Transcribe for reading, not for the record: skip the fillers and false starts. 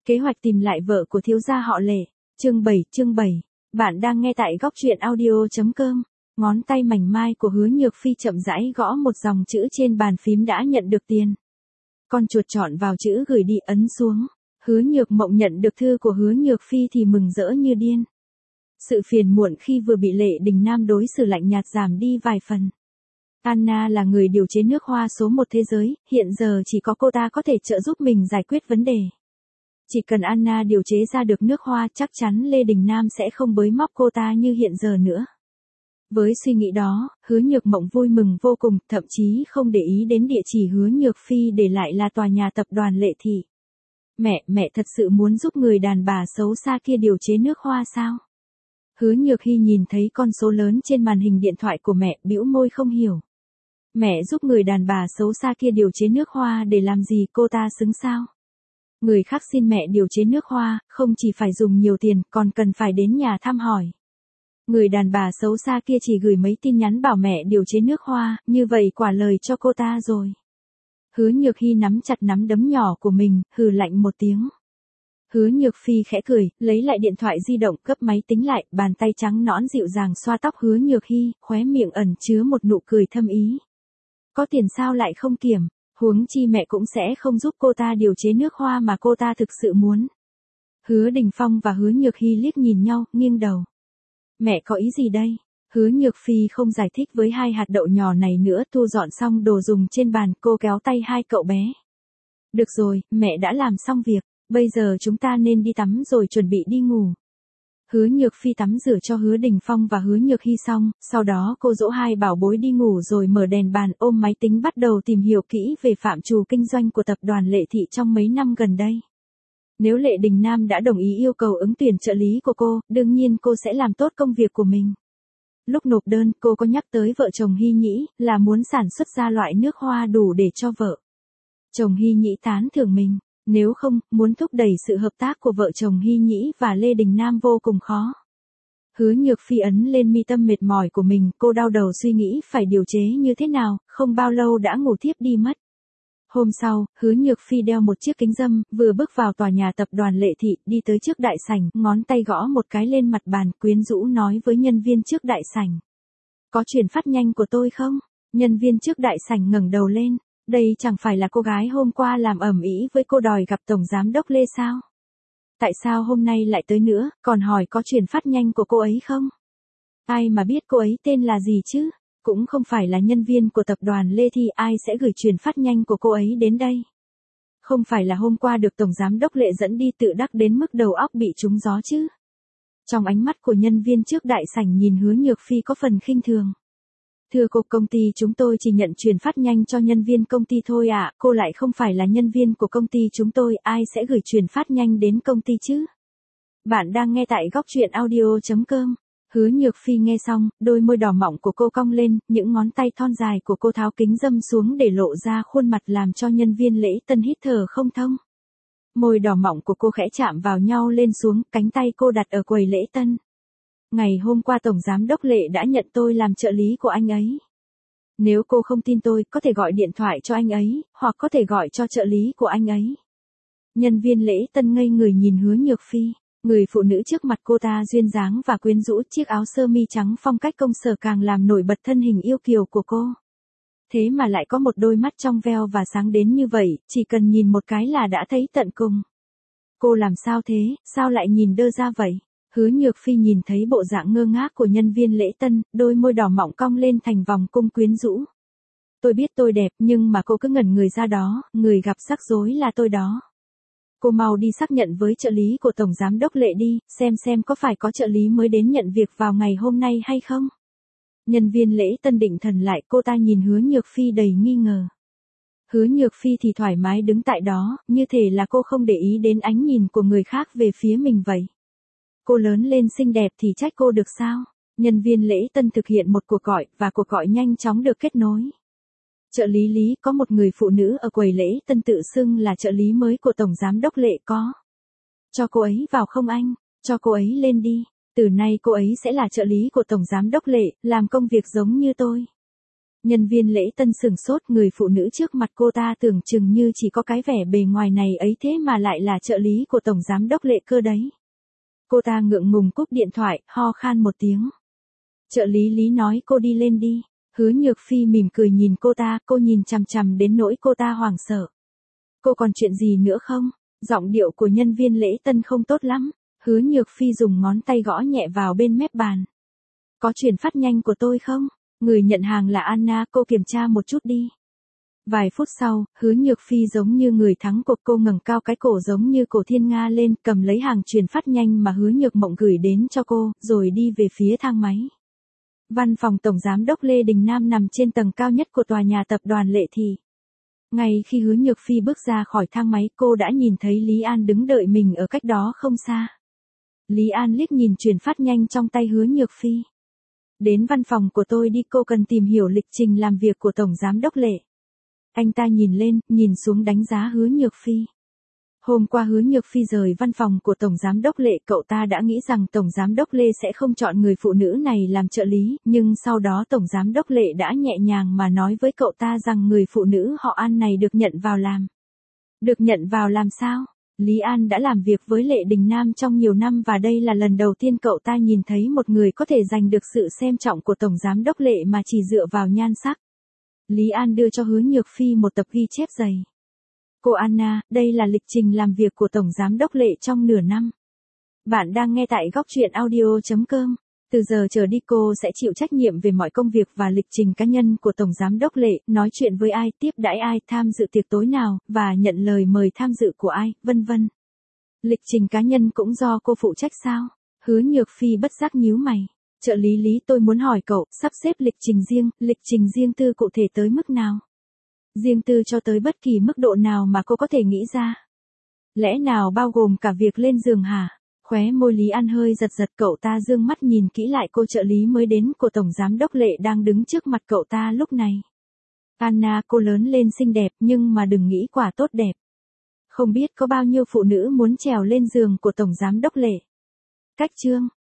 Kế hoạch tìm lại vợ của thiếu gia họ Lệ. Chương 7. Bạn đang nghe tại góc truyện audio.com. Ngón tay mảnh mai của Hứa Nhược Phi chậm rãi gõ một dòng chữ trên bàn phím đã nhận được tiền. Con chuột chọn vào chữ gửi đi ấn xuống. Hứa Nhược Mộng nhận được thư của Hứa Nhược Phi thì mừng rỡ như điên. Sự phiền muộn khi vừa bị Lệ Đình Nam đối xử lạnh nhạt giảm đi vài phần. Anna là người điều chế nước hoa số 1 thế giới, hiện giờ chỉ có cô ta có thể trợ giúp mình giải quyết vấn đề. Chỉ cần Anna điều chế ra được nước hoa chắc chắn Lê Đình Nam sẽ không bới móc cô ta như hiện giờ nữa. Với suy nghĩ đó, Hứa Nhược Mộng vui mừng vô cùng, thậm chí không để ý đến địa chỉ Hứa Nhược Phi để lại là tòa nhà tập đoàn Lệ Thị. Mẹ thật sự muốn giúp người đàn bà xấu xa kia điều chế nước hoa sao? Hứa Nhược Hy nhìn thấy con số lớn trên màn hình điện thoại của mẹ, bĩu môi không hiểu. Mẹ giúp người đàn bà xấu xa kia điều chế nước hoa để làm gì, cô ta xứng sao? Người khác xin mẹ điều chế nước hoa, không chỉ phải dùng nhiều tiền, còn cần phải đến nhà thăm hỏi. Người đàn bà xấu xa kia chỉ gửi mấy tin nhắn bảo mẹ điều chế nước hoa, như vậy quả lời cho cô ta rồi. Hứa Nhược Hy nắm chặt nắm đấm nhỏ của mình, hừ lạnh một tiếng. Hứa Nhược Phi khẽ cười, lấy lại điện thoại di động, cấp máy tính lại, bàn tay trắng nõn dịu dàng xoa tóc Hứa Nhược Hy, khóe miệng ẩn chứa một nụ cười thâm ý. Có tiền sao lại không kiểm, huống chi mẹ cũng sẽ không giúp cô ta điều chế nước hoa mà cô ta thực sự muốn. Hứa Đình Phong và Hứa Nhược Hy liếc nhìn nhau, nghiêng đầu. Mẹ có ý gì đây? Hứa Nhược Phi không giải thích với hai hạt đậu nhỏ này nữa, thu dọn xong đồ dùng trên bàn, cô kéo tay hai cậu bé. Được rồi, mẹ đã làm xong việc, bây giờ chúng ta nên đi tắm rồi chuẩn bị đi ngủ. Hứa Nhược Phi tắm rửa cho Hứa Đình Phong và Hứa Nhược Hy xong, sau đó cô dỗ hai bảo bối đi ngủ rồi mở đèn bàn, ôm máy tính bắt đầu tìm hiểu kỹ về phạm trù kinh doanh của tập đoàn Lệ Thị trong mấy năm gần đây. Nếu Lệ Đình Nam đã đồng ý yêu cầu ứng tuyển trợ lý của cô, đương nhiên cô sẽ làm tốt công việc của mình. Lúc nộp đơn, cô có nhắc tới vợ chồng Hy Nhĩ, là muốn sản xuất ra loại nước hoa đủ để cho vợ chồng Hy Nhĩ tán thưởng mình. Nếu không, muốn thúc đẩy sự hợp tác của vợ chồng Hy Nhĩ và Lê Đình Nam vô cùng khó. Hứa Nhược Phi ấn lên mi tâm mệt mỏi của mình, cô đau đầu suy nghĩ phải điều chế như thế nào, không bao lâu đã ngủ thiếp đi mất. Hôm sau, Hứa Nhược Phi đeo một chiếc kính râm, vừa bước vào tòa nhà tập đoàn Lệ Thị, đi tới trước đại sảnh, ngón tay gõ một cái lên mặt bàn, quyến rũ nói với nhân viên trước đại sảnh. Có chuyển phát nhanh của tôi không? Nhân viên trước đại sảnh ngẩng đầu lên. Đây chẳng phải là cô gái hôm qua làm ầm ĩ với cô đòi gặp Tổng Giám đốc Lê sao? Tại sao hôm nay lại tới nữa, còn hỏi có chuyển phát nhanh của cô ấy không? Ai mà biết cô ấy tên là gì chứ? Cũng không phải là nhân viên của tập đoàn Lê thì ai sẽ gửi chuyển phát nhanh của cô ấy đến đây? Không phải là hôm qua được Tổng Giám đốc Lệ dẫn đi tự đắc đến mức đầu óc bị trúng gió chứ? Trong ánh mắt của nhân viên trước đại sảnh nhìn Hứa Nhược Phi có phần khinh thường. Thưa cô, công ty chúng tôi chỉ nhận chuyển phát nhanh cho nhân viên công ty thôi ạ, cô lại không phải là nhân viên của công ty chúng tôi, ai sẽ gửi chuyển phát nhanh đến công ty chứ? Bạn đang nghe tại góc truyện audio.com. Hứa Nhược Phi nghe xong, đôi môi đỏ mọng của cô cong lên, những ngón tay thon dài của cô tháo kính râm xuống để lộ ra khuôn mặt làm cho nhân viên lễ tân hít thở không thông. Môi đỏ mọng của cô khẽ chạm vào nhau lên xuống, cánh tay cô đặt ở quầy lễ tân. Ngày hôm qua Tổng Giám đốc Lệ đã nhận tôi làm trợ lý của anh ấy. Nếu cô không tin tôi, có thể gọi điện thoại cho anh ấy, hoặc có thể gọi cho trợ lý của anh ấy. Nhân viên lễ tân ngây người nhìn Hứa Nhược Phi. Người phụ nữ trước mặt cô ta duyên dáng và quyến rũ, chiếc áo sơ mi trắng phong cách công sở càng làm nổi bật thân hình yêu kiều của cô. Thế mà lại có một đôi mắt trong veo và sáng đến như vậy, chỉ cần nhìn một cái là đã thấy tận cùng. Cô làm sao thế, sao lại nhìn đơ ra vậy? Hứa Nhược Phi nhìn thấy bộ dạng ngơ ngác của nhân viên lễ tân, đôi môi đỏ mọng cong lên thành vòng cung quyến rũ. Tôi biết tôi đẹp nhưng mà cô cứ ngẩn người ra đó, người gặp rắc rối là tôi đó. Cô mau đi xác nhận với trợ lý của Tổng Giám đốc Lệ đi, xem có phải có trợ lý mới đến nhận việc vào ngày hôm nay hay không. Nhân viên lễ tân định thần lại, cô ta nhìn Hứa Nhược Phi đầy nghi ngờ. Hứa Nhược Phi thì thoải mái đứng tại đó, như thể là cô không để ý đến ánh nhìn của người khác về phía mình vậy. Cô lớn lên xinh đẹp thì trách cô được sao? Nhân viên lễ tân thực hiện một cuộc gọi, và cuộc gọi nhanh chóng được kết nối. Trợ lý Lý, có một người phụ nữ ở quầy lễ tân tự xưng là trợ lý mới của Tổng Giám đốc Lệ có. Cho cô ấy vào không anh? Cho cô ấy lên đi. Từ nay cô ấy sẽ là trợ lý của Tổng Giám đốc Lệ, làm công việc giống như tôi. Nhân viên lễ tân sửng sốt, người phụ nữ trước mặt cô ta tưởng chừng như chỉ có cái vẻ bề ngoài này ấy thế mà lại là trợ lý của Tổng Giám đốc Lệ cơ đấy. Cô ta ngượng ngùng cúp điện thoại, ho khan một tiếng. Trợ lý Lý nói cô đi lên đi. Hứa Nhược Phi mỉm cười nhìn cô nhìn chằm chằm đến nỗi cô ta hoảng sợ. Cô còn chuyện gì nữa không? Giọng điệu của nhân viên lễ tân không tốt lắm. Hứa Nhược Phi dùng ngón tay gõ nhẹ vào bên mép bàn. Có chuyển phát nhanh của tôi không? Người nhận hàng là Anna, cô kiểm tra một chút đi. Vài phút sau, Hứa Nhược Phi giống như người thắng cuộc, cô ngẩng cao cái cổ giống như cổ thiên nga lên, cầm lấy hàng chuyển phát nhanh mà Hứa Nhược Mộng gửi đến cho cô, rồi đi về phía thang máy. Văn phòng Tổng Giám đốc Lê Đình Nam nằm trên tầng cao nhất của tòa nhà tập đoàn Lệ Thị. Ngay khi Hứa Nhược Phi bước ra khỏi thang máy, cô đã nhìn thấy Lý An đứng đợi mình ở cách đó không xa. Lý An liếc nhìn chuyển phát nhanh trong tay Hứa Nhược Phi. Đến văn phòng của tôi đi, cô cần tìm hiểu lịch trình làm việc của Tổng Giám đốc Lệ. Anh ta nhìn lên, nhìn xuống đánh giá Hứa Nhược Phi. Hôm qua Hứa Nhược Phi rời văn phòng của Tổng Giám đốc Lệ, cậu ta đã nghĩ rằng Tổng Giám đốc Lê sẽ không chọn người phụ nữ này làm trợ lý, nhưng sau đó Tổng Giám đốc Lệ đã nhẹ nhàng mà nói với cậu ta rằng người phụ nữ họ An này được nhận vào làm. Được nhận vào làm sao? Lý An đã làm việc với Lệ Đình Nam trong nhiều năm và đây là lần đầu tiên cậu ta nhìn thấy một người có thể giành được sự xem trọng của Tổng Giám đốc Lệ mà chỉ dựa vào nhan sắc. Lý An đưa cho Hứa Nhược Phi một tập ghi chép dày. Cô Anna, đây là lịch trình làm việc của Tổng Giám đốc Lệ trong nửa năm. Bạn đang nghe tại góc truyện audio.com. Từ giờ trở đi cô sẽ chịu trách nhiệm về mọi công việc và lịch trình cá nhân của Tổng Giám đốc Lệ, nói chuyện với ai, tiếp đãi ai, tham dự tiệc tối nào, và nhận lời mời tham dự của ai, vân vân. Lịch trình cá nhân cũng do cô phụ trách sao? Hứa Nhược Phi bất giác nhíu mày. Trợ lý Lý, tôi muốn hỏi cậu, sắp xếp lịch trình riêng tư cụ thể tới mức nào? Riêng tư cho tới bất kỳ mức độ nào mà cô có thể nghĩ ra. Lẽ nào bao gồm cả việc lên giường hả? Khóe môi Lý An hơi giật giật, cậu ta dương mắt nhìn kỹ lại cô trợ lý mới đến của Tổng Giám đốc Lệ đang đứng trước mặt cậu ta lúc này. Anna, cô lớn lên xinh đẹp nhưng mà đừng nghĩ quả tốt đẹp. Không biết có bao nhiêu phụ nữ muốn trèo lên giường của Tổng Giám đốc Lệ. Cách chương